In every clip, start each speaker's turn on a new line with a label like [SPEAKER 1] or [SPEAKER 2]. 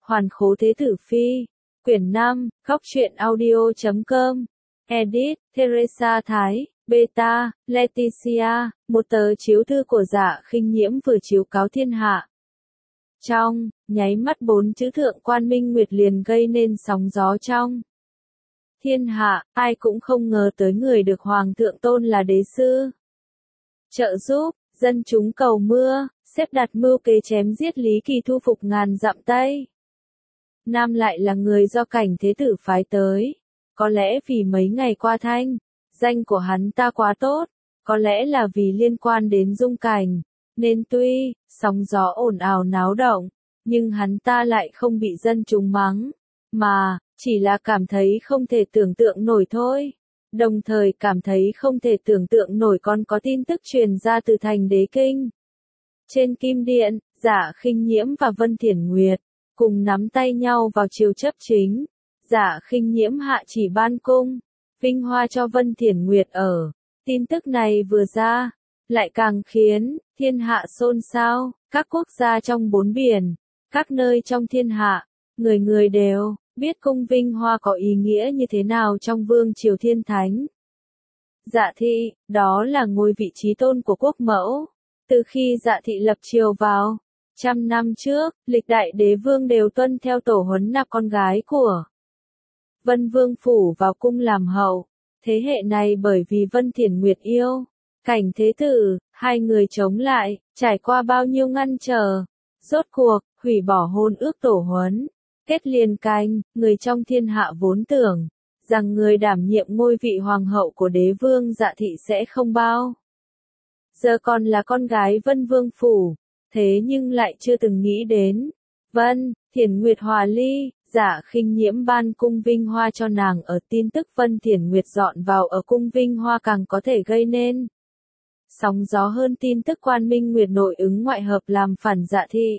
[SPEAKER 1] Hoàn khố thế tử phi. Quyển 5, Góc truyện audio.com. Edit, Teresa Thái, Beta, Leticia, một tờ chiếu thư của Dạ Khinh Nhiễm vừa chiếu cáo thiên hạ. Trong nháy mắt 4 chữ Thượng Quan Minh Nguyệt liền gây nên sóng gió trong thiên hạ, ai cũng không ngờ tới người được Hoàng thượng tôn là đế sư. Trợ giúp, dân chúng cầu mưa, xếp đặt mưu kế chém giết Lý Kỳ thu phục ngàn dặm Tây Nam lại là người do Cảnh Thế Tử phái tới. Có lẽ vì mấy ngày qua thanh danh của hắn ta quá tốt, có lẽ là vì liên quan đến Dung Cảnh, nên tuy sóng gió ồn ào náo động, nhưng hắn ta lại không bị dân chúng mắng, mà chỉ là cảm thấy không thể tưởng tượng nổi thôi. Đồng thời cảm thấy không thể tưởng tượng nổi còn có tin tức truyền ra từ thành Đế Kinh. Trên Kim Điện, Dạ Khinh Nhiễm và Vân Thiển Nguyệt cùng nắm tay nhau vào triều chấp chính. Dạ Khinh Nhiễm hạ chỉ ban cung vinh hoa cho Vân Thiển Nguyệt ở. Tin tức này vừa ra, lại càng khiến thiên hạ xôn xao. Các quốc gia trong bốn biển, các nơi trong thiên hạ, người người đều biết cung vinh hoa có ý nghĩa như thế nào trong vương triều thiên thánh. Dạ thị, đó là ngôi vị trí tôn của quốc mẫu. Từ khi Dạ thị lập triều vào 100 năm trước, lịch đại đế vương đều tuân theo tổ huấn nạp con gái của Vân Vương phủ vào cung làm hậu. Thế hệ này bởi vì Vân Thiển Nguyệt yêu Cảnh Thế Tử, hai người chống lại, trải qua bao nhiêu ngăn trở, rốt cuộc hủy bỏ hôn ước tổ huấn, kết liền canh. Người trong thiên hạ vốn tưởng rằng người đảm nhiệm ngôi vị hoàng hậu của đế vương Dạ thị sẽ không bao giờ còn là con gái Vân Vương phủ, thế nhưng lại chưa từng nghĩ đến Vân Thiển Nguyệt hòa ly. Dạ Khinh Nhiễm ban cung vinh hoa cho nàng ở. Tin tức Vân Thiển Nguyệt dọn vào ở cung vinh hoa càng có thể gây nên sóng gió hơn tin tức Quan Minh Nguyệt nội ứng ngoại hợp làm phản Dạ thị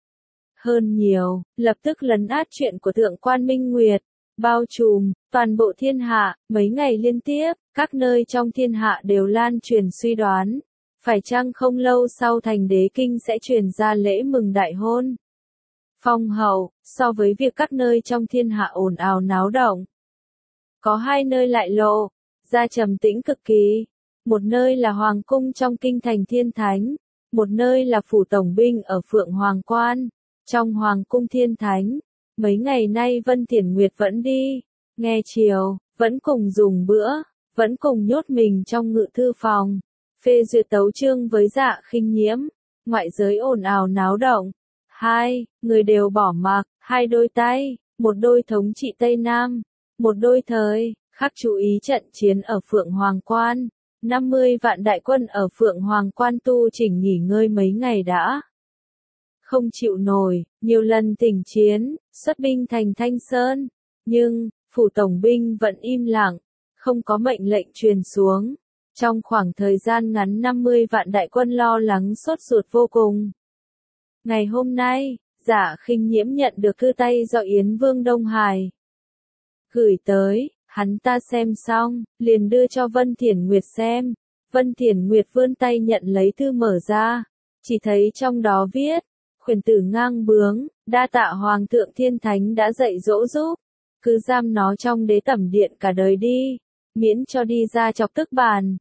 [SPEAKER 1] hơn nhiều, lập tức lấn át chuyện của Thượng Quan Minh Nguyệt, bao trùm toàn bộ thiên hạ. Mấy ngày liên tiếp, các nơi trong thiên hạ đều lan truyền suy đoán, phải chăng không lâu sau thành Đế Kinh sẽ truyền ra lễ mừng đại hôn phong hậu. So với việc các nơi trong thiên hạ ồn ào náo động, có hai nơi lại lộ ra trầm tĩnh cực kỳ. Một nơi là Hoàng cung trong kinh thành thiên thánh, một nơi là phủ tổng binh ở Phượng Hoàng Quan. Trong Hoàng cung thiên thánh, mấy ngày nay Vân Thiển Nguyệt vẫn đi nghe chiều, vẫn cùng dùng bữa, vẫn cùng nhốt mình trong ngự thư phòng, phê duyệt tấu chương với Dạ Khinh Nhiễm. Ngoại giới ồn ào náo động, hai người đều bỏ mặc, hai đôi tay, một đôi thống trị Tây Nam, một đôi thời khắc chú ý trận chiến ở Phượng Hoàng Quan. 50 vạn đại quân ở Phượng Hoàng Quan tu chỉnh nghỉ ngơi mấy ngày đã không chịu nổi, nhiều lần thỉnh chiến, xuất binh thành Thanh Sơn, nhưng phủ tổng binh vẫn im lặng, không có mệnh lệnh truyền xuống. Trong khoảng thời gian ngắn 50 vạn đại quân lo lắng sốt ruột vô cùng. Ngày hôm nay, Dạ Khinh Nhiễm nhận được thư tay do Yến Vương Đông Hải gửi tới, hắn ta xem xong, liền đưa cho Vân Thiển Nguyệt xem. Vân Thiển Nguyệt vươn tay nhận lấy thư mở ra, chỉ thấy trong đó viết: khuyển tử ngang bướng, đa tạ Hoàng thượng thiên thánh đã dạy dỗ giúp, cứ giam nó trong đế tẩm điện cả đời đi, miễn cho đi ra chọc tức bản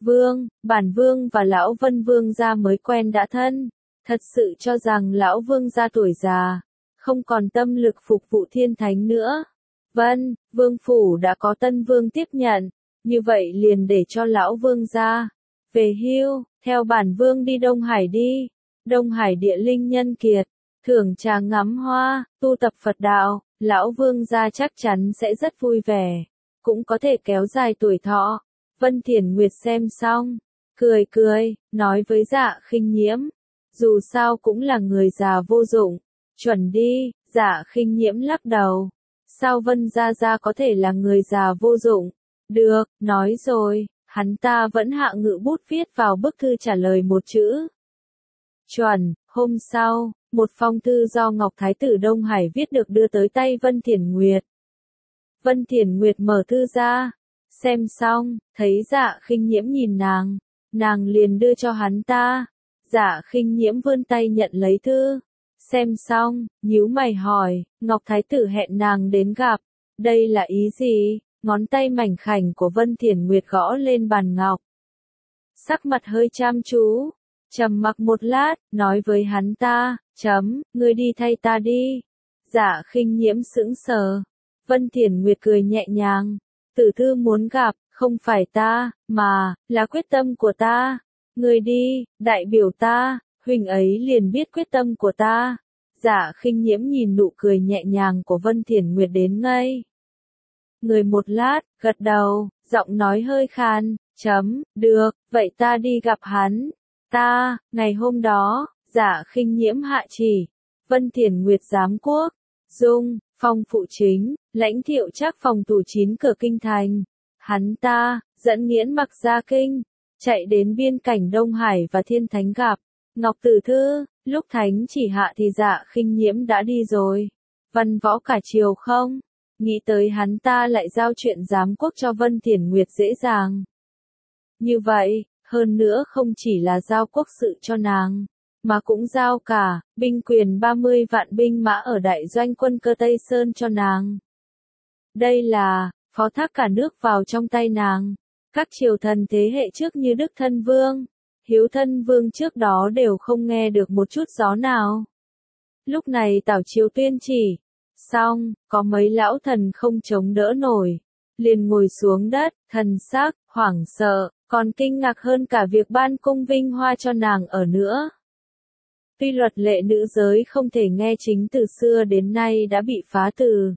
[SPEAKER 1] vương và lão Vân Vương gia mới quen đã thân. Thật sự cho rằng lão vương gia tuổi già, không còn tâm lực phục vụ thiên thánh nữa. Vân Vương phủ đã có tân vương tiếp nhận, như vậy liền để cho lão vương gia về hưu, theo bản vương đi Đông Hải đi. Đông Hải địa linh nhân kiệt, thưởng trà ngắm hoa, tu tập Phật đạo, lão vương gia chắc chắn sẽ rất vui vẻ, cũng có thể kéo dài tuổi thọ. Vân Thiển Nguyệt xem xong, cười, nói với Dạ Khinh Nhiễm, dù sao cũng là người già vô dụng, chuẩn đi. Dạ Khinh Nhiễm lắc đầu, sao Vân gia gia có thể là người già vô dụng? Được, nói rồi, hắn ta vẫn hạ ngự bút viết vào bức thư trả lời một chữ chuẩn. Hôm sau, một phong thư do Ngọc Thái tử Đông Hải viết được đưa tới tay Vân Thiển Nguyệt. Vân Thiển Nguyệt mở thư ra, xem xong, thấy Dạ Khinh Nhiễm nhìn nàng liền đưa cho hắn ta. Dạ Khinh Nhiễm vươn tay nhận lấy thư, Xem xong, nhíu mày hỏi, Ngọc Thái tử hẹn nàng đến gặp, đây là ý gì? Ngón tay mảnh khảnh của Vân Thiển Nguyệt gõ lên bàn ngọc. Sắc mặt hơi chăm chú, trầm mặc một lát, nói với hắn ta, ngươi đi thay ta đi. Dạ Khinh Nhiễm sững sờ. Vân Thiển Nguyệt cười nhẹ nhàng, tử thư muốn gặp, không phải ta, mà, là quyết tâm của ta. Ngươi đi, đại biểu ta, huynh ấy liền biết quyết tâm của ta. Dạ Khinh Nhiễm nhìn nụ cười nhẹ nhàng của Vân Thiển Nguyệt đến ngây người một lát, gật đầu, giọng nói hơi khàn, được, vậy ta đi gặp hắn. Ngày hôm đó, Dạ Khinh Nhiễm hạ chỉ, Vân Thiển Nguyệt giám quốc, Dung, Phong phụ chính, lãnh Thiệu Trác phòng thủ 9 cửa kinh thành. Hắn ta, dẫn Nghiễn Mặc ra kinh, chạy đến biên cảnh Đông Hải và Thiên Thánh gặp. Ngọc Tử Thư, lúc Thánh chỉ hạ thì Dạ Khinh Nhiễm đã đi rồi. Văn võ cả triều không? Nghĩ tới hắn ta lại giao chuyện giám quốc cho Vân Thiển Nguyệt dễ dàng. Như vậy, hơn nữa không chỉ là giao quốc sự cho nàng, mà cũng giao cả, binh quyền 30 vạn binh mã ở đại doanh quân cơ Tây Sơn cho nàng. Đây là, phó thác cả nước vào trong tay nàng. Các triều thần thế hệ trước như Đức Thân Vương, Hiếu Thân Vương trước đó đều không nghe được một chút gió nào. Lúc này Tảo Chiếu tuyên chỉ, xong, có mấy lão thần không chống đỡ nổi, liền ngồi xuống đất, thần sắc, hoảng sợ, còn kinh ngạc hơn cả việc ban cung vinh hoa cho nàng ở nữa. Tuy luật lệ nữ giới không thể nghe chính từ xưa đến nay đã bị phá từ.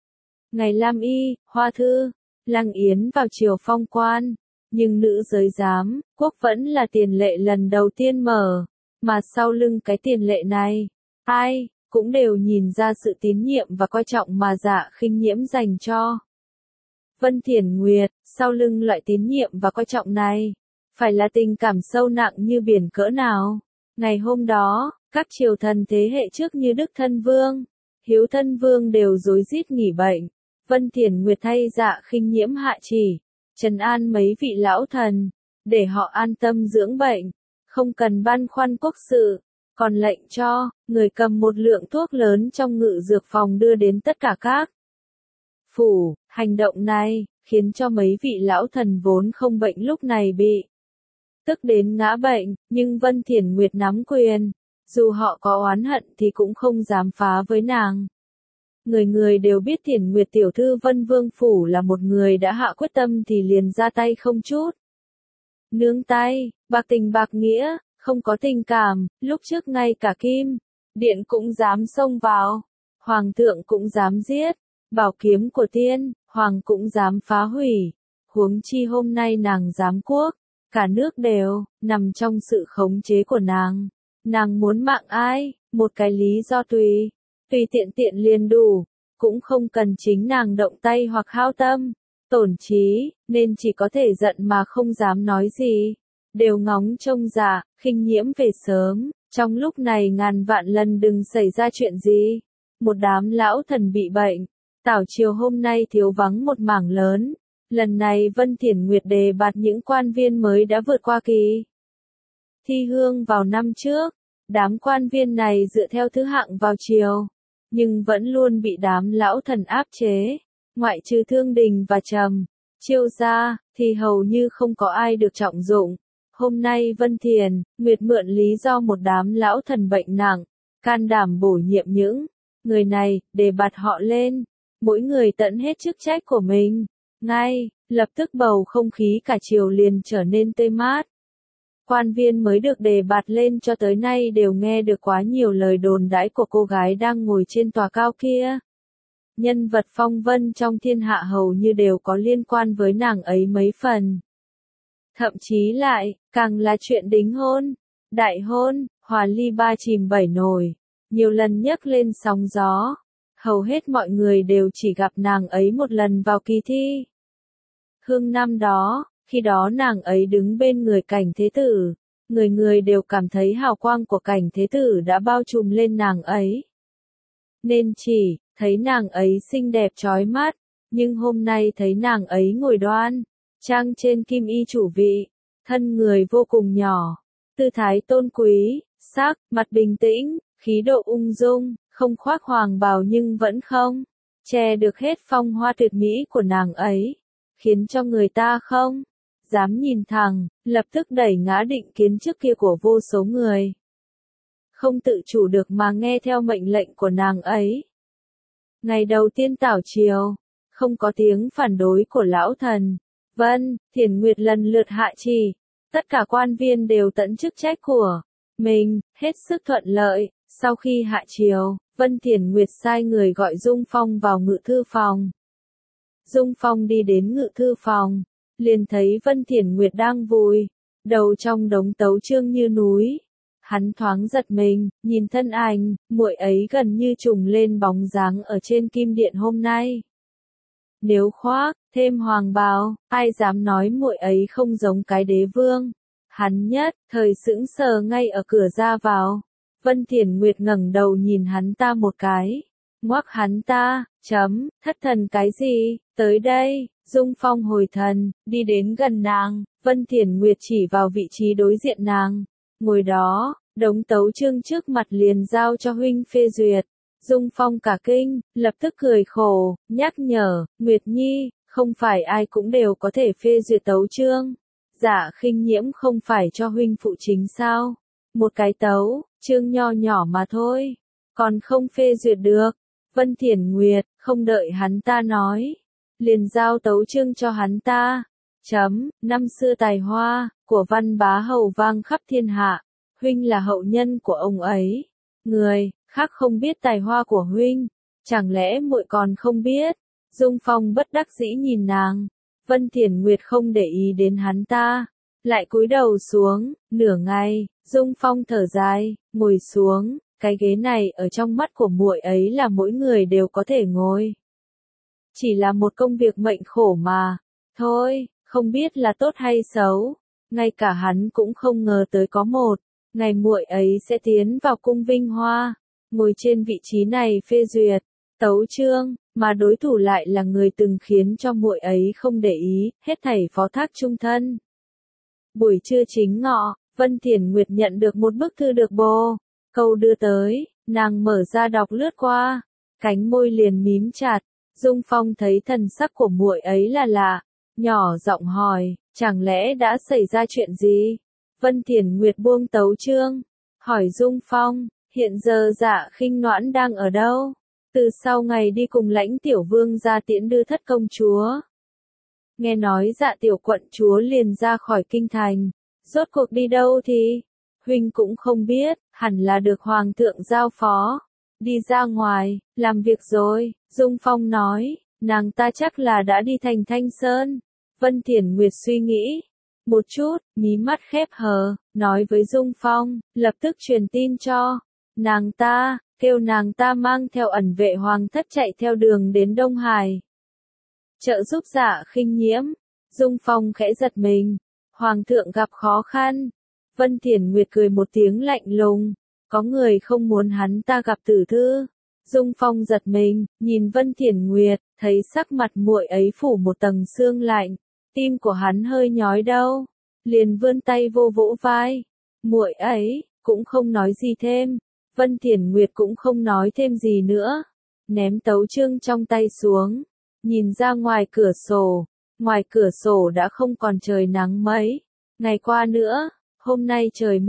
[SPEAKER 1] Ngày Lam Y, Hoa Thư, Lăng Yến vào triều phong quan, nhưng nữ giới giám quốc vẫn là tiền lệ lần đầu tiên mở, mà sau lưng cái tiền lệ này, ai cũng đều nhìn ra sự tín nhiệm và coi trọng mà Dạ Khinh Nhiễm dành cho Vân Thiển Nguyệt. Sau lưng loại tín nhiệm và coi trọng này, phải là tình cảm sâu nặng như biển cỡ nào. Ngày hôm đó, các triều thần thế hệ trước như Đức Thân Vương, Hiếu Thân Vương đều rối rít nghỉ bệnh. Vân Thiển Nguyệt thay Dạ Khinh Nhiễm hạ chỉ, trấn an mấy vị lão thần, để họ an tâm dưỡng bệnh, không cần băn khoăn quốc sự, còn lệnh cho người cầm một lượng thuốc lớn trong ngự dược phòng đưa đến tất cả các phủ. Hành động này khiến cho mấy vị lão thần vốn không bệnh lúc này bị tức đến ngã bệnh, nhưng Vân Thiển Nguyệt nắm quyền, dù họ có oán hận thì cũng không dám phá với nàng. Người người đều biết Thiển Nguyệt tiểu thư Vân Vương phủ là một người đã hạ quyết tâm thì liền ra tay không chút nương tay, bạc tình bạc nghĩa, không có tình cảm. Lúc trước ngay cả Kim Điện cũng dám xông vào, Hoàng thượng cũng dám giết, bảo kiếm của tiên Hoàng cũng dám phá hủy, huống chi hôm nay nàng giám quốc, cả nước đều nằm trong sự khống chế của nàng. Nàng muốn mạng ai, một cái lý do tùy tiện liền đủ, cũng không cần chính nàng động tay hoặc hao tâm, tổn trí, nên chỉ có thể giận mà không dám nói gì. Đều ngóng trông Dạ Khinh Nhiễm về sớm, trong lúc này ngàn vạn lần đừng xảy ra chuyện gì. Một đám lão thần bị bệnh, Tảo triều hôm nay thiếu vắng một mảng lớn. Lần này Vân Thiển Nguyệt đề bạt những quan viên mới đã vượt qua kỳ thi hương vào năm trước. Đám quan viên này dựa theo thứ hạng vào triều, nhưng vẫn luôn bị đám lão thần áp chế. Ngoại trừ Thương Đình và Trầm Chiêu ra, thì hầu như không có ai được trọng dụng. Hôm nay Vân Thiển Nguyệt mượn lý do một đám lão thần bệnh nặng, can đảm bổ nhiệm những người này, đề bạt họ lên, mỗi người tận hết chức trách của mình. Ngay lập tức bầu không khí cả triều liền trở nên tươi mát. Quan viên mới được đề bạt lên cho tới nay đều nghe được quá nhiều lời đồn đãi của cô gái đang ngồi trên tòa cao kia. Nhân vật phong vân trong thiên hạ hầu như đều có liên quan với nàng ấy mấy phần. Thậm chí lại, càng là chuyện đính hôn, đại hôn, hòa ly ba chìm bảy nổi, nhiều lần nhấc lên sóng gió. Hầu hết mọi người đều chỉ gặp nàng ấy một lần vào kỳ thi hương năm đó, khi đó nàng ấy đứng bên người Cảnh Thế Tử, người người đều cảm thấy hào quang của Cảnh Thế Tử đã bao trùm lên nàng ấy. Nên chỉ thấy nàng ấy xinh đẹp chói mắt, nhưng hôm nay thấy nàng ấy ngồi đoan trang trên kim y chủ vị, thân người vô cùng nhỏ, tư thái tôn quý, sắc mặt bình tĩnh, khí độ ung dung, không khoác hoàng bào nhưng vẫn không che được hết phong hoa tuyệt mỹ của nàng ấy, khiến cho người ta không dám nhìn thẳng, lập tức đẩy ngã định kiến trước kia của vô số người. Không tự chủ được mà nghe theo mệnh lệnh của nàng ấy. Ngày đầu tiên tảo triều, không có tiếng phản đối của lão thần. Vân Thiển Nguyệt lần lượt hạ chỉ, tất cả quan viên đều tận chức trách của mình, hết sức thuận lợi. Sau khi hạ triều, Vân Thiển Nguyệt sai người gọi Dung Phong vào ngự thư phòng. Dung Phong đi đến ngự thư phòng, liền thấy Vân Thiển Nguyệt đang vùi đầu trong đống tấu chương như núi. Hắn thoáng giật mình, nhìn thân ảnh, muội ấy gần như trùng lên bóng dáng ở trên kim điện hôm nay. Nếu khoác thêm hoàng bào, ai dám nói muội ấy không giống cái đế vương. Hắn nhất thời sững sờ ngay ở cửa ra vào. Vân Thiển Nguyệt ngẩng đầu nhìn hắn ta một cái, ngoắc hắn ta, thất thần cái gì, tới đây. Dung Phong hồi thần, đi đến gần nàng, Vân Thiển Nguyệt chỉ vào vị trí đối diện nàng, ngồi đó, đống tấu chương trước mặt liền giao cho huynh phê duyệt. Dung Phong cả kinh, lập tức cười khổ, nhắc nhở, Nguyệt Nhi, không phải ai cũng đều có thể phê duyệt tấu chương. Dạ Khinh Nhiễm không phải cho huynh phụ chính sao? Một cái tấu chương nho nhỏ mà thôi, còn không phê duyệt được. Vân Thiển Nguyệt không đợi hắn ta nói, liền giao tấu chương cho hắn ta. Năm xưa tài hoa của Văn Bá Hầu vang khắp thiên hạ, huynh là hậu nhân của ông ấy. Người khác không biết tài hoa của huynh, chẳng lẽ muội còn không biết? Dung Phong bất đắc dĩ nhìn nàng. Vân Thiển Nguyệt không để ý đến hắn ta, lại cúi đầu xuống. Nửa ngày, Dung Phong thở dài, ngồi xuống. Cái ghế này ở trong mắt của muội ấy là mỗi người đều có thể ngồi. Chỉ là một công việc mệnh khổ mà. Thôi, không biết là tốt hay xấu. Ngay cả hắn cũng không ngờ tới có một ngày muội ấy sẽ tiến vào cung vinh hoa, ngồi trên vị trí này phê duyệt tấu chương, mà đối thủ lại là người từng khiến cho muội ấy không để ý, hết thảy phó thác chung thân. Buổi trưa chính ngọ, Vân Thiển Nguyệt nhận được một bức thư được bồ câu đưa tới, nàng mở ra đọc lướt qua, cánh môi liền mím chặt. Dung Phong thấy thần sắc của muội ấy là lạ, nhỏ giọng hỏi, chẳng lẽ đã xảy ra chuyện gì? Vân Thiển Nguyệt buông tấu chương, hỏi Dung Phong, hiện giờ Dạ Khinh Noãn đang ở đâu? Từ sau ngày đi cùng Lãnh Tiểu Vương ra tiễn đưa thất công chúa. Nghe nói Dạ tiểu quận chúa liền ra khỏi kinh thành, rốt cuộc đi đâu thì? Huynh cũng không biết, hẳn là được Hoàng thượng giao phó. Đi ra ngoài, làm việc rồi. Dung Phong nói, nàng ta chắc là đã đi thành Thanh Sơn. Vân Thiển Nguyệt suy nghĩ một chút, mí mắt khép hờ, nói với Dung Phong, lập tức truyền tin cho nàng ta, kêu nàng ta mang theo ẩn vệ hoàng thất chạy theo đường đến Đông Hải. Trợ giúp Dạ Khinh Nhiễm. Dung Phong khẽ giật mình, Hoàng thượng gặp khó khăn. Vân Thiển Nguyệt cười một tiếng lạnh lùng, có người không muốn hắn ta gặp tử thư. Dung Phong giật mình, nhìn Vân Thiển Nguyệt, thấy sắc mặt muội ấy phủ một tầng sương lạnh, tim của hắn hơi nhói đau, liền vươn tay vô vỗ vai. Muội ấy cũng không nói gì thêm. Vân Thiển Nguyệt cũng không nói thêm gì nữa, ném tấu chương trong tay xuống, nhìn ra ngoài cửa sổ. Ngoài cửa sổ đã không còn trời nắng mấy ngày qua nữa, hôm nay trời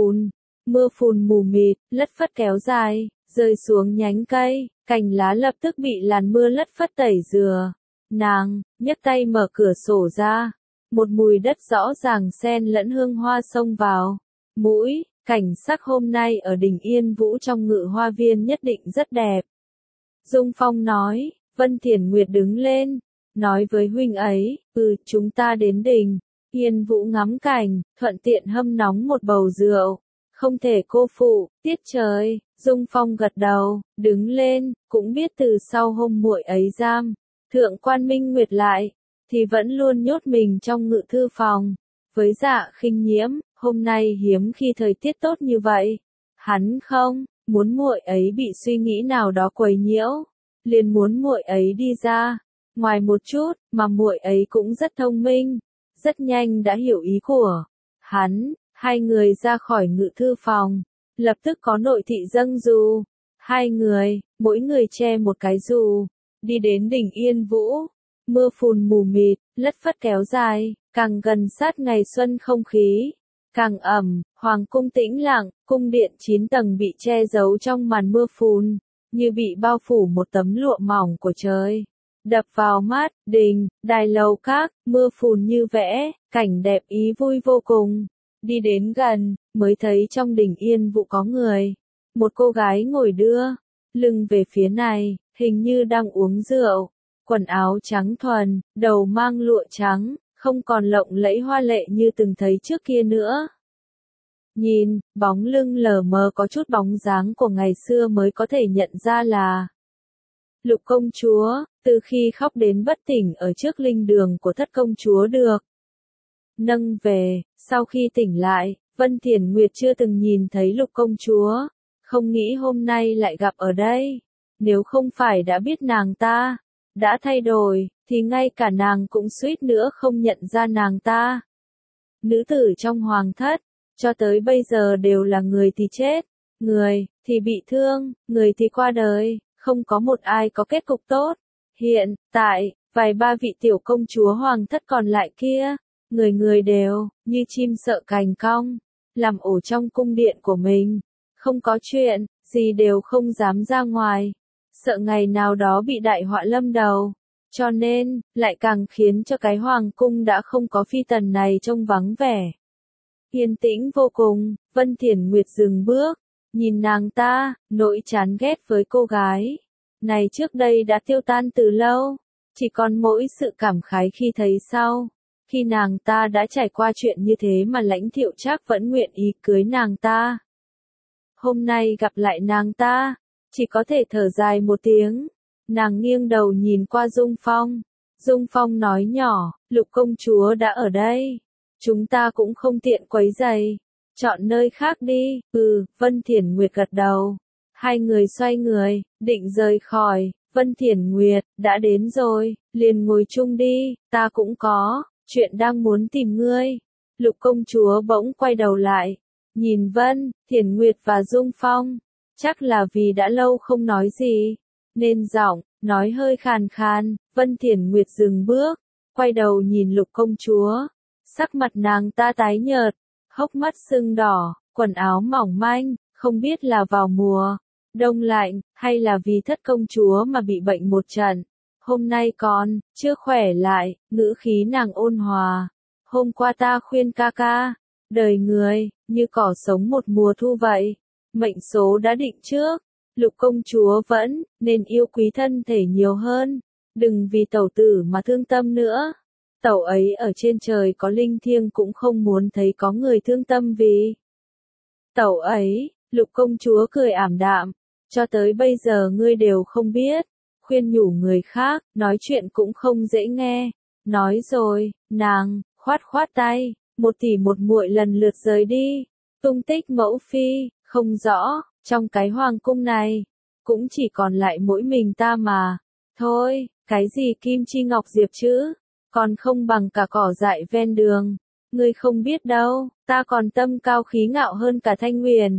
[SPEAKER 1] mưa phùn mù mịt, lất phất kéo dài, rơi xuống nhánh cây, cành lá lập tức bị làn mưa lất phất tẩy rửa. Nàng nhấc tay mở cửa sổ ra, một mùi đất rõ ràng xen lẫn hương hoa xông vào mũi. Cảnh sắc hôm nay ở đỉnh Yên Vũ trong Ngự Hoa Viên nhất định rất đẹp. Dung Phong nói. Vân Thiển Nguyệt đứng lên, nói với huynh ấy, chúng ta đến đỉnh Yên Vũ ngắm cảnh, thuận tiện hâm nóng một bầu rượu, không thể cô phụ tiết trời. Dung Phong gật đầu, đứng lên, cũng biết từ sau hôm muội ấy giam Thượng Quan Minh Nguyệt lại, thì vẫn luôn nhốt mình trong ngự thư phòng. Với Dạ Khinh Nhiễm, hôm nay hiếm khi thời tiết tốt như vậy, hắn không muốn muội ấy bị suy nghĩ nào đó quấy nhiễu, liền muốn muội ấy đi ra ngoài một chút, mà muội ấy cũng rất thông minh, rất nhanh đã hiểu ý của hắn. Hai người ra khỏi ngự thư phòng, lập tức có nội thị dâng dù. Hai người, mỗi người che một cái dù, đi đến đỉnh Yên Vũ. Mưa phùn mù mịt, lất phất kéo dài, càng gần sát ngày xuân không khí càng ẩm, hoàng cung tĩnh lặng, cung điện 9 tầng bị che giấu trong màn mưa phùn, như bị bao phủ một tấm lụa mỏng của trời. Đập vào mắt, đình, đài lầu các, mưa phùn như vẽ, cảnh đẹp ý vui vô cùng. Đi đến gần, mới thấy trong đình Yên Vũ có người. Một cô gái ngồi đưa, lưng về phía này, hình như đang uống rượu. Quần áo trắng thuần, đầu mang lụa trắng, không còn lộng lẫy hoa lệ như từng thấy trước kia nữa. Nhìn, bóng lưng lờ mờ có chút bóng dáng của ngày xưa mới có thể nhận ra là Lục công chúa, từ khi khóc đến bất tỉnh ở trước linh đường của thất công chúa được nâng về, sau khi tỉnh lại, Vân Thiển Nguyệt chưa từng nhìn thấy Lục công chúa, không nghĩ hôm nay lại gặp ở đây. Nếu không phải đã biết nàng ta đã thay đổi, thì ngay cả nàng cũng suýt nữa không nhận ra nàng ta. Nữ tử trong hoàng thất, cho tới bây giờ đều là người thì chết, người thì bị thương, người thì qua đời, không có một ai có kết cục tốt. Hiện tại, vài ba vị tiểu công chúa hoàng thất còn lại kia, người người đều như chim sợ cành cong, làm ổ trong cung điện của mình, không có chuyện gì đều không dám ra ngoài, sợ ngày nào đó bị đại họa lâm đầu. Cho nên, lại càng khiến cho cái hoàng cung đã không có phi tần này trông vắng vẻ. Yên tĩnh vô cùng, Vân Thiển Nguyệt dừng bước, nhìn nàng ta, nỗi chán ghét với cô gái này trước đây đã tiêu tan từ lâu, chỉ còn mỗi sự cảm khái khi thấy sau. Khi nàng ta đã trải qua chuyện như thế mà Lãnh Thiệu Trác vẫn nguyện ý cưới nàng ta. Hôm nay gặp lại nàng ta, chỉ có thể thở dài một tiếng. Nàng nghiêng đầu nhìn qua Dung Phong. Dung Phong nói nhỏ, Lục công chúa đã ở đây. Chúng ta cũng không tiện quấy rầy. Chọn nơi khác đi. Vân Thiển Nguyệt gật đầu. Hai người xoay người, định rời khỏi. Vân Thiển Nguyệt, đã đến rồi, liền ngồi chung đi, ta cũng có chuyện đang muốn tìm ngươi. Lục công chúa bỗng quay đầu lại, nhìn Vân Thiển Nguyệt và Dung Phong. Chắc là vì đã lâu không nói gì, nên giọng nói hơi khàn khàn. Vân Thiển Nguyệt dừng bước, quay đầu nhìn Lục công chúa. Sắc mặt nàng ta tái nhợt, hốc mắt sưng đỏ, quần áo mỏng manh, không biết là vào mùa đông lạnh, hay là vì thất công chúa mà bị bệnh một trận. Hôm nay còn chưa khỏe lại, ngữ khí nàng ôn hòa. Hôm qua ta khuyên ca ca, đời người như cỏ sống một mùa thu vậy. Mệnh số đã định trước, Lục công chúa vẫn nên yêu quý thân thể nhiều hơn, đừng vì tẩu tử mà thương tâm nữa. Tẩu ấy ở trên trời có linh thiêng cũng không muốn thấy có người thương tâm vì tẩu ấy. Lục công chúa cười ảm đạm, cho tới bây giờ ngươi đều không biết, khuyên nhủ người khác, nói chuyện cũng không dễ nghe. Nói rồi, nàng khoát khoát tay, một tỷ một muội lần lượt rời đi. Tung tích mẫu phi không rõ, trong cái hoàng cung này cũng chỉ còn lại mỗi mình ta mà. Thôi, cái gì kim chi ngọc diệp chứ, còn không bằng cả cỏ dại ven đường. Ngươi không biết đâu, ta còn tâm cao khí ngạo hơn cả Thanh Nguyền.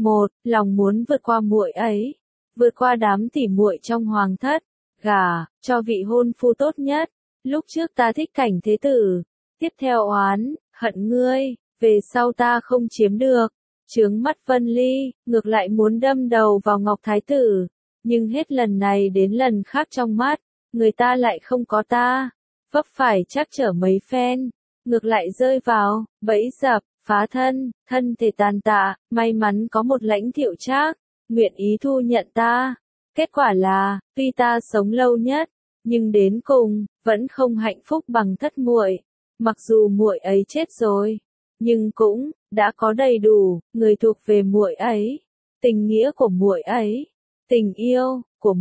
[SPEAKER 1] Lòng muốn vượt qua muội ấy, vượt qua đám tỉ muội trong hoàng thất, gả cho vị hôn phu tốt nhất. Lúc trước ta thích Cảnh thế tử, tiếp theo oán hận ngươi, về sau ta không chiếm được, chướng mắt Vân Ly, ngược lại muốn đâm đầu vào Ngọc thái tử, nhưng hết lần này đến lần khác trong mắt người ta lại không có ta, vấp phải trắc trở mấy phen, ngược lại rơi vào bẫy dập, phá thân thể tàn tạ. May mắn có một Lãnh Thiệu Trác nguyện ý thu nhận ta. Kết quả là, tuy ta sống lâu nhất, nhưng đến cùng vẫn không hạnh phúc bằng thất muội. Mặc dù muội ấy chết rồi, nhưng cũng đã có đầy đủ người thuộc về muội ấy, tình nghĩa của muội ấy, tình yêu của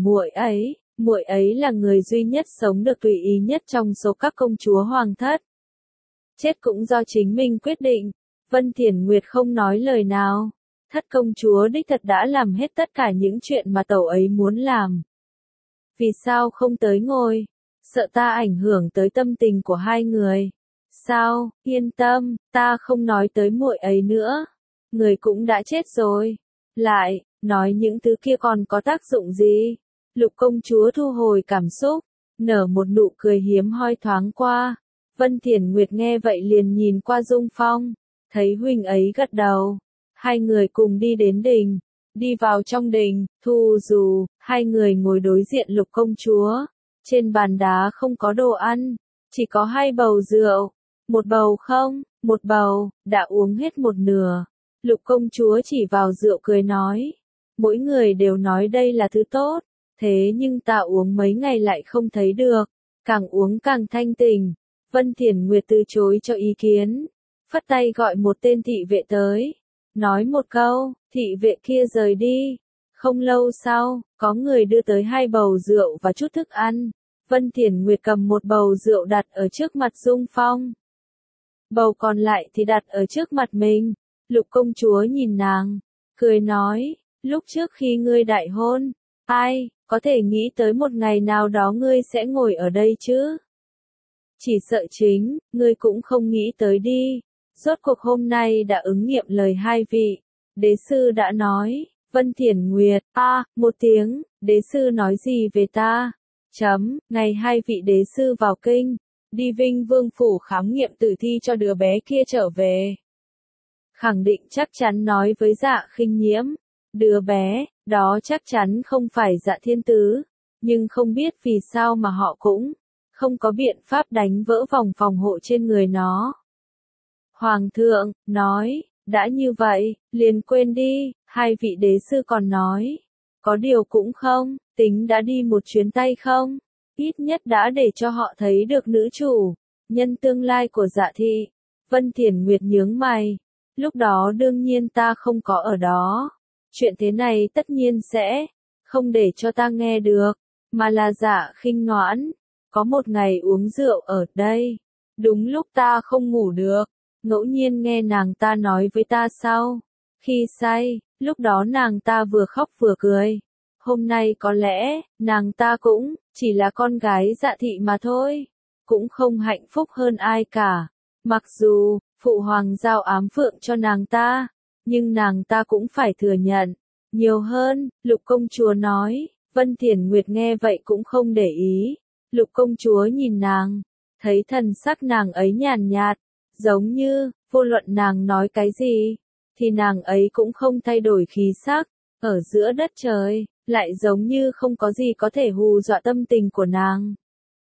[SPEAKER 1] muội ấy là người duy nhất sống được tùy ý nhất trong số các công chúa hoàng thất. Chết cũng do chính mình quyết định. Vân Thiển Nguyệt không nói lời nào. Thất công chúa đích thật đã làm hết tất cả những chuyện mà tẩu ấy muốn làm. Vì sao không tới ngồi? Sợ ta ảnh hưởng tới tâm tình của hai người. Sao, yên tâm, ta không nói tới muội ấy nữa. người cũng đã chết rồi. Lại, nói những thứ kia còn có tác dụng gì? Lục công chúa thu hồi cảm xúc, nở một nụ cười hiếm hoi thoáng qua. Vân Thiển Nguyệt nghe vậy liền nhìn qua Dung Phong, thấy huynh ấy gật đầu. Hai người cùng đi đến đình, đi vào trong đình, thu dù, hai người ngồi đối diện lục công chúa. Trên bàn đá không có đồ ăn, chỉ có hai bầu rượu. Một bầu không, một bầu, đã uống hết một nửa. Lục công chúa chỉ vào rượu cười nói. Mỗi người đều nói đây là thứ tốt, thế nhưng ta uống mấy ngày lại không thấy được, càng uống càng thanh tỉnh. Vân Thiển Nguyệt từ chối cho ý kiến, phất tay gọi một tên thị vệ tới, nói một câu, thị vệ kia rời đi. Không lâu sau, có người đưa tới hai bầu rượu và chút thức ăn. Vân Thiển Nguyệt cầm một bầu rượu đặt ở trước mặt Dung Phong. Bầu còn lại thì đặt ở trước mặt mình. Lục công chúa nhìn nàng, cười nói, lúc trước khi ngươi đại hôn, ai, có thể nghĩ tới một ngày nào đó ngươi sẽ ngồi ở đây chứ? Chỉ sợ chính, ngươi cũng không nghĩ tới đi. Rốt cuộc hôm nay đã ứng nghiệm lời hai vị. Đế sư đã nói, Vân Thiển Nguyệt, một tiếng, đế sư nói gì về ta? Ngày hai vị đế sư vào kinh, đi Vinh Vương phủ khám nghiệm tử thi cho đứa bé kia trở về. Khẳng định chắc chắn nói với Dạ Khinh Nhiễm, đứa bé, đó chắc chắn không phải Dạ Thiên Tứ, nhưng không biết vì sao mà họ cũng không có biện pháp đánh vỡ vòng phòng hộ trên người nó. Hoàng thượng, nói, đã như vậy, liền quên đi, hai vị đế sư còn nói, có điều cũng không, tính đã đi một chuyến tay không, ít nhất đã để cho họ thấy được nữ chủ, nhân tương lai của Dạ thị. Vân Thiển Nguyệt nhướng mày, lúc đó đương nhiên ta không có ở đó, chuyện thế này tất nhiên sẽ không để cho ta nghe được, mà là Dạ Khinh Noãn, có một ngày uống rượu ở đây, đúng lúc ta không ngủ được, ngẫu nhiên nghe nàng ta nói với ta sau, khi say, lúc đó nàng ta vừa khóc vừa cười. Hôm nay có lẽ, nàng ta cũng chỉ là con gái Dạ thị mà thôi, cũng không hạnh phúc hơn ai cả. Mặc dù, phụ hoàng giao ám phượng cho nàng ta, nhưng nàng ta cũng phải thừa nhận. Nhiều hơn, lục công chúa nói, Vân Thiển Nguyệt nghe vậy cũng không để ý. Lục công chúa nhìn nàng, thấy thần sắc nàng ấy nhàn nhạt, giống như, vô luận nàng nói cái gì, thì nàng ấy cũng không thay đổi khí sắc, ở giữa đất trời, lại giống như không có gì có thể hù dọa tâm tình của nàng.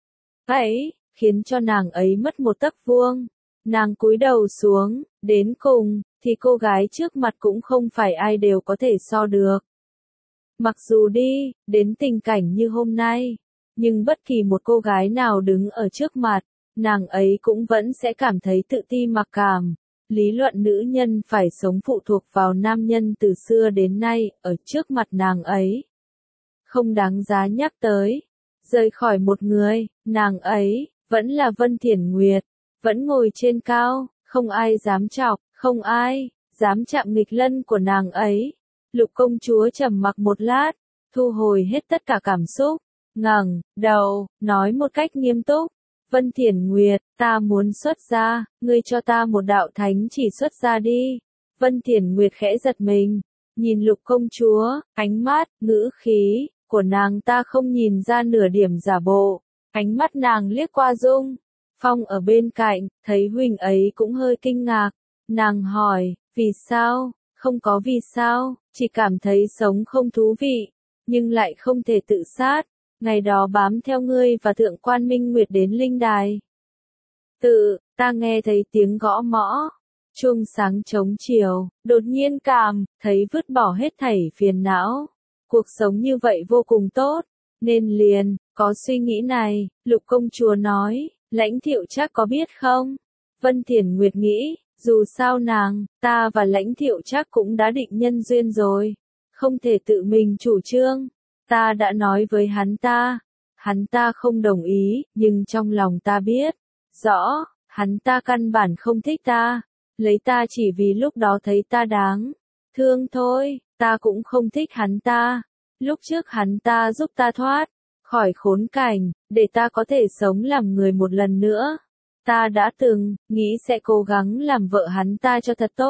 [SPEAKER 1] Vậy, khiến cho nàng ấy mất một tấc vuông. Nàng cúi đầu xuống, đến cùng, thì cô gái trước mặt cũng không phải ai đều có thể so được. Mặc dù đi, đến tình cảnh như hôm nay, nhưng bất kỳ một cô gái nào đứng ở trước mặt, nàng ấy cũng vẫn sẽ cảm thấy tự ti mặc cảm. Lý luận nữ nhân phải sống phụ thuộc vào nam nhân từ xưa đến nay, ở trước mặt nàng ấy. Không đáng giá nhắc tới. Rời khỏi một người, nàng ấy, vẫn là Vân Thiển Nguyệt, vẫn ngồi trên cao, không ai dám chọc, không ai dám chạm nghịch lân của nàng ấy. Lục công chúa trầm mặc một lát, thu hồi hết tất cả cảm xúc, ngẩng đầu, nói một cách nghiêm túc, Vân Thiển Nguyệt, ta muốn xuất gia, ngươi cho ta một đạo thánh chỉ xuất gia đi. Vân Thiển Nguyệt khẽ giật mình, nhìn lục công chúa, ánh mắt, ngữ khí của nàng ta không nhìn ra nửa điểm giả bộ. Ánh mắt nàng liếc qua Dung Phong ở bên cạnh, thấy huynh ấy cũng hơi kinh ngạc. Nàng hỏi, vì sao? Không có vì sao, chỉ cảm thấy sống không thú vị, nhưng lại không thể tự sát. Ngày đó bám theo ngươi và thượng quan Minh Nguyệt đến linh đài. Ta nghe thấy tiếng gõ mõ, chuông sáng trống chiều, đột nhiên thấy vứt bỏ hết thảy phiền não. Cuộc sống như vậy vô cùng tốt, nên liền, có suy nghĩ này, lục công chúa nói, Lãnh Thiệu Trác có biết không? Vân Thiển Nguyệt nghĩ, dù sao ta và Lãnh Thiệu Trác cũng đã định nhân duyên rồi, không thể tự mình chủ trương. Ta đã nói với hắn ta không đồng ý, nhưng trong lòng ta biết rõ, hắn ta căn bản không thích ta, lấy ta chỉ vì lúc đó thấy ta đáng thương thôi, ta cũng không thích hắn ta. Lúc trước hắn ta giúp ta thoát khỏi khốn cảnh, để ta có thể sống làm người một lần nữa. Ta đã từng nghĩ sẽ cố gắng làm vợ hắn ta cho thật tốt,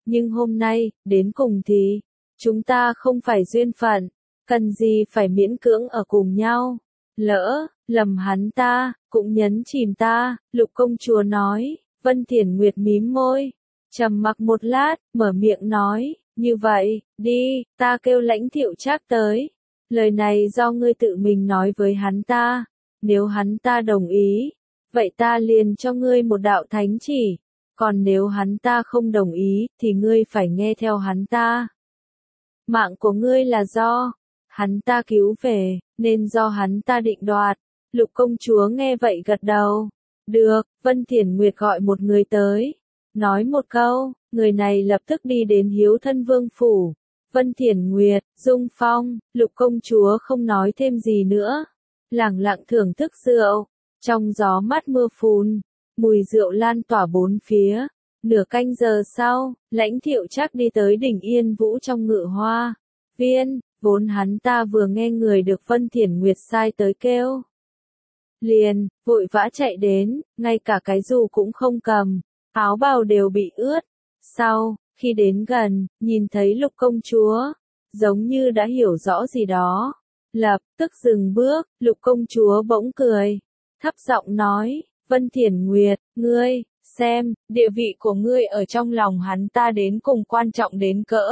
[SPEAKER 1] nhưng hôm nay, đến cùng thì, chúng ta không phải duyên phận, cần gì phải miễn cưỡng ở cùng nhau. Lỡ, lầm hắn ta, cũng nhấn chìm ta, Lục công chúa nói. Vân Thiển Nguyệt mím môi, trầm mặc một lát, mở miệng nói, như vậy, đi, ta kêu Lãnh Thiệu Trác tới. Lời này do ngươi tự mình nói với hắn ta, nếu hắn ta đồng ý, vậy ta liền cho ngươi một đạo thánh chỉ, còn nếu hắn ta không đồng ý, thì ngươi phải nghe theo hắn ta. Mạng của ngươi là do hắn ta cứu về, nên do hắn ta định đoạt. Lục công chúa nghe vậy gật đầu. Được, Vân Thiển Nguyệt gọi một người tới. Nói một câu, người này lập tức đi đến Hiếu Thân Vương phủ. Vân Thiển Nguyệt, Dung Phong, Lục công chúa không nói thêm gì nữa. Lẳng lặng thưởng thức rượu. Trong gió mát mưa phùn, mùi rượu lan tỏa bốn phía. Nửa canh giờ sau, Lãnh Thiệu Trác đi tới đỉnh Yên Vũ trong Ngự Hoa Viên, vốn hắn ta vừa nghe người được Vân Thiển Nguyệt sai tới kêu. Liền, vội vã chạy đến, ngay cả cái dù cũng không cầm, áo bào đều bị ướt. Sau, khi đến gần, nhìn thấy Lục công chúa, giống như đã hiểu rõ gì đó. Lập tức dừng bước, Lục công chúa bỗng cười, thấp giọng nói, Vân Thiển Nguyệt, ngươi, xem, địa vị của ngươi ở trong lòng hắn ta đến cùng quan trọng đến cỡ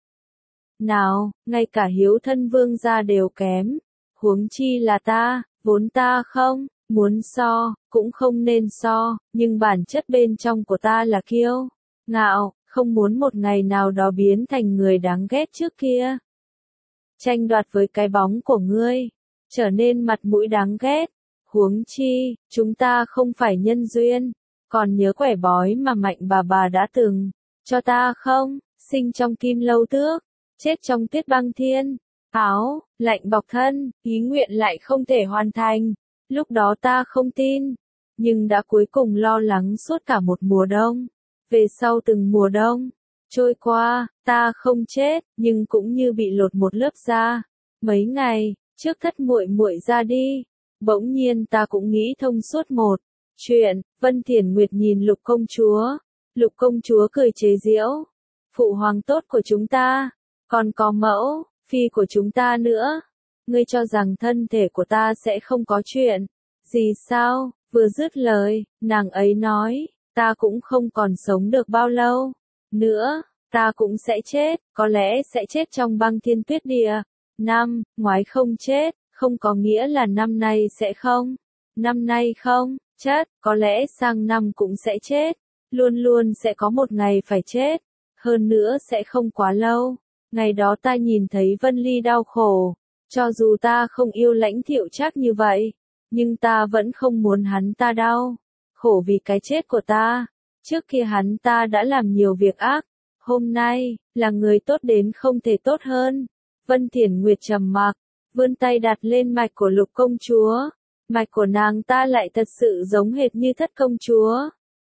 [SPEAKER 1] nào, ngay cả Hiếu Thân Vương gia đều kém, huống chi là ta, vốn ta không muốn so, cũng không nên so, nhưng bản chất bên trong của ta là kiêu ngạo, không muốn một ngày nào đó biến thành người đáng ghét trước kia. Tranh đoạt với cái bóng của ngươi, trở nên mặt mũi đáng ghét, huống chi, chúng ta không phải nhân duyên, còn nhớ quẻ bói mà Mạnh bà đã từng cho ta không, sinh trong Kim Lâu Tước, chết trong Tuyết Băng Thiên, áo, lạnh bọc thân, ý nguyện lại không thể hoàn thành. Lúc đó ta không tin, nhưng đã cuối cùng lo lắng suốt cả một mùa đông. Về sau từng mùa đông trôi qua, ta không chết, nhưng cũng như bị lột một lớp da. Mấy ngày trước Thất muội muội ra đi, bỗng nhiên ta cũng nghĩ thông suốt một chuyện. Vân Thiển Nguyệt nhìn Lục công chúa. Lục công chúa cười chế giễu. Phụ hoàng tốt của chúng ta, còn có mẫu phi của chúng ta nữa. Ngươi cho rằng thân thể của ta sẽ không có chuyện gì sao? Vừa dứt lời, nàng ấy nói, ta cũng không còn sống được bao lâu nữa, ta cũng sẽ chết, có lẽ sẽ chết trong băng thiên tuyết địa. Năm ngoái không chết, không có nghĩa là năm nay sẽ không. Năm nay không chết, có lẽ sang năm cũng sẽ chết. Luôn luôn sẽ có một ngày phải chết. Hơn nữa sẽ không quá lâu. Ngày đó ta nhìn thấy Vân Ly đau khổ. Cho dù ta không yêu Lãnh Thiệu Trác như vậy, nhưng ta vẫn không muốn hắn ta đau khổ vì cái chết của ta. Trước kia hắn ta đã làm nhiều việc ác, hôm nay, là người tốt đến không thể tốt hơn. Vân Thiển Nguyệt trầm mặc, vươn tay đặt lên mạch của Lục công chúa. Mạch của nàng ta lại thật sự giống hệt như Thất công chúa.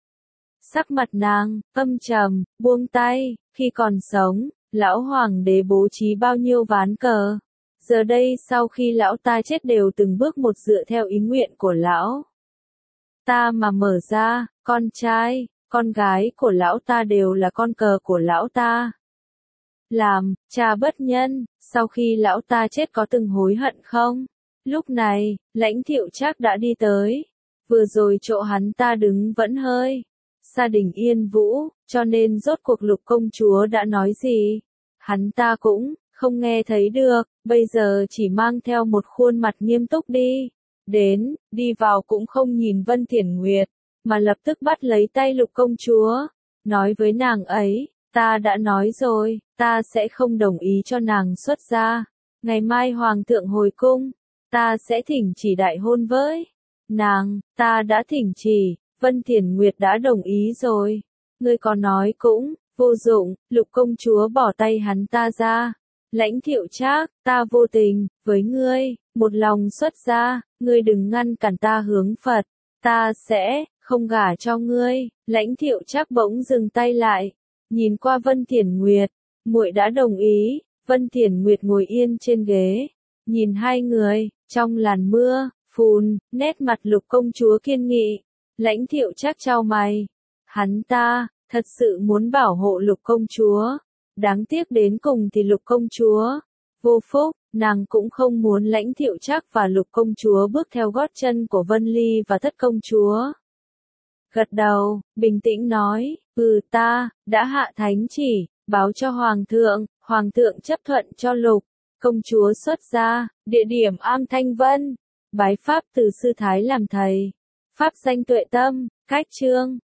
[SPEAKER 1] Sắc mặt nàng, âm trầm, buông tay, khi còn sống, lão hoàng đế bố trí bao nhiêu ván cờ. Giờ đây sau khi lão ta chết đều từng bước một dựa theo ý nguyện của lão ta mà mở ra, con trai, con gái của lão ta đều là con cờ của lão ta. Làm cha bất nhân, sau khi lão ta chết có từng hối hận không? Lúc này, Lãnh Thiệu Trác đã đi tới. Vừa rồi chỗ hắn ta đứng vẫn hơi xa đỉnh Yên Vũ, cho nên rốt cuộc Lục công chúa đã nói gì, hắn ta cũng không nghe thấy được, bây giờ chỉ mang theo một khuôn mặt nghiêm túc đi vào cũng không nhìn Vân Thiển Nguyệt, mà lập tức bắt lấy tay Lục công chúa, nói với nàng ấy, ta đã nói rồi, ta sẽ không đồng ý cho nàng xuất gia. Ngày mai hoàng thượng hồi cung, ta sẽ thỉnh chỉ đại hôn với nàng, ta đã thỉnh chỉ, Vân Thiển Nguyệt đã đồng ý rồi. Ngươi có nói cũng vô dụng. Lục công chúa bỏ tay hắn ta ra. Lãnh Thiệu Trác, ta vô tình với ngươi, một lòng xuất gia, ngươi đừng ngăn cản ta hướng Phật, ta sẽ không gả cho ngươi. Lãnh Thiệu Trác bỗng dừng tay lại, nhìn qua Vân Thiển Nguyệt, muội đã đồng ý. Vân Thiển Nguyệt ngồi yên trên ghế, nhìn hai người, trong làn mưa phùn, nét mặt Lục công chúa kiên nghị. Lãnh Thiệu Trác chau mày, hắn ta thật sự muốn bảo hộ Lục công chúa. Đáng tiếc đến cùng thì Lục công chúa vô phúc, nàng cũng không muốn Lãnh Thiệu Trác và Lục công chúa bước theo gót chân của Vân Ly và Thất công chúa. Gật đầu, bình tĩnh nói, ta đã hạ thánh chỉ, báo cho Hoàng thượng chấp thuận cho Lục công chúa xuất gia, địa điểm Am Thanh Vân, bái Pháp từ sư thái làm thầy, Pháp danh Tuệ Tâm, cách chương.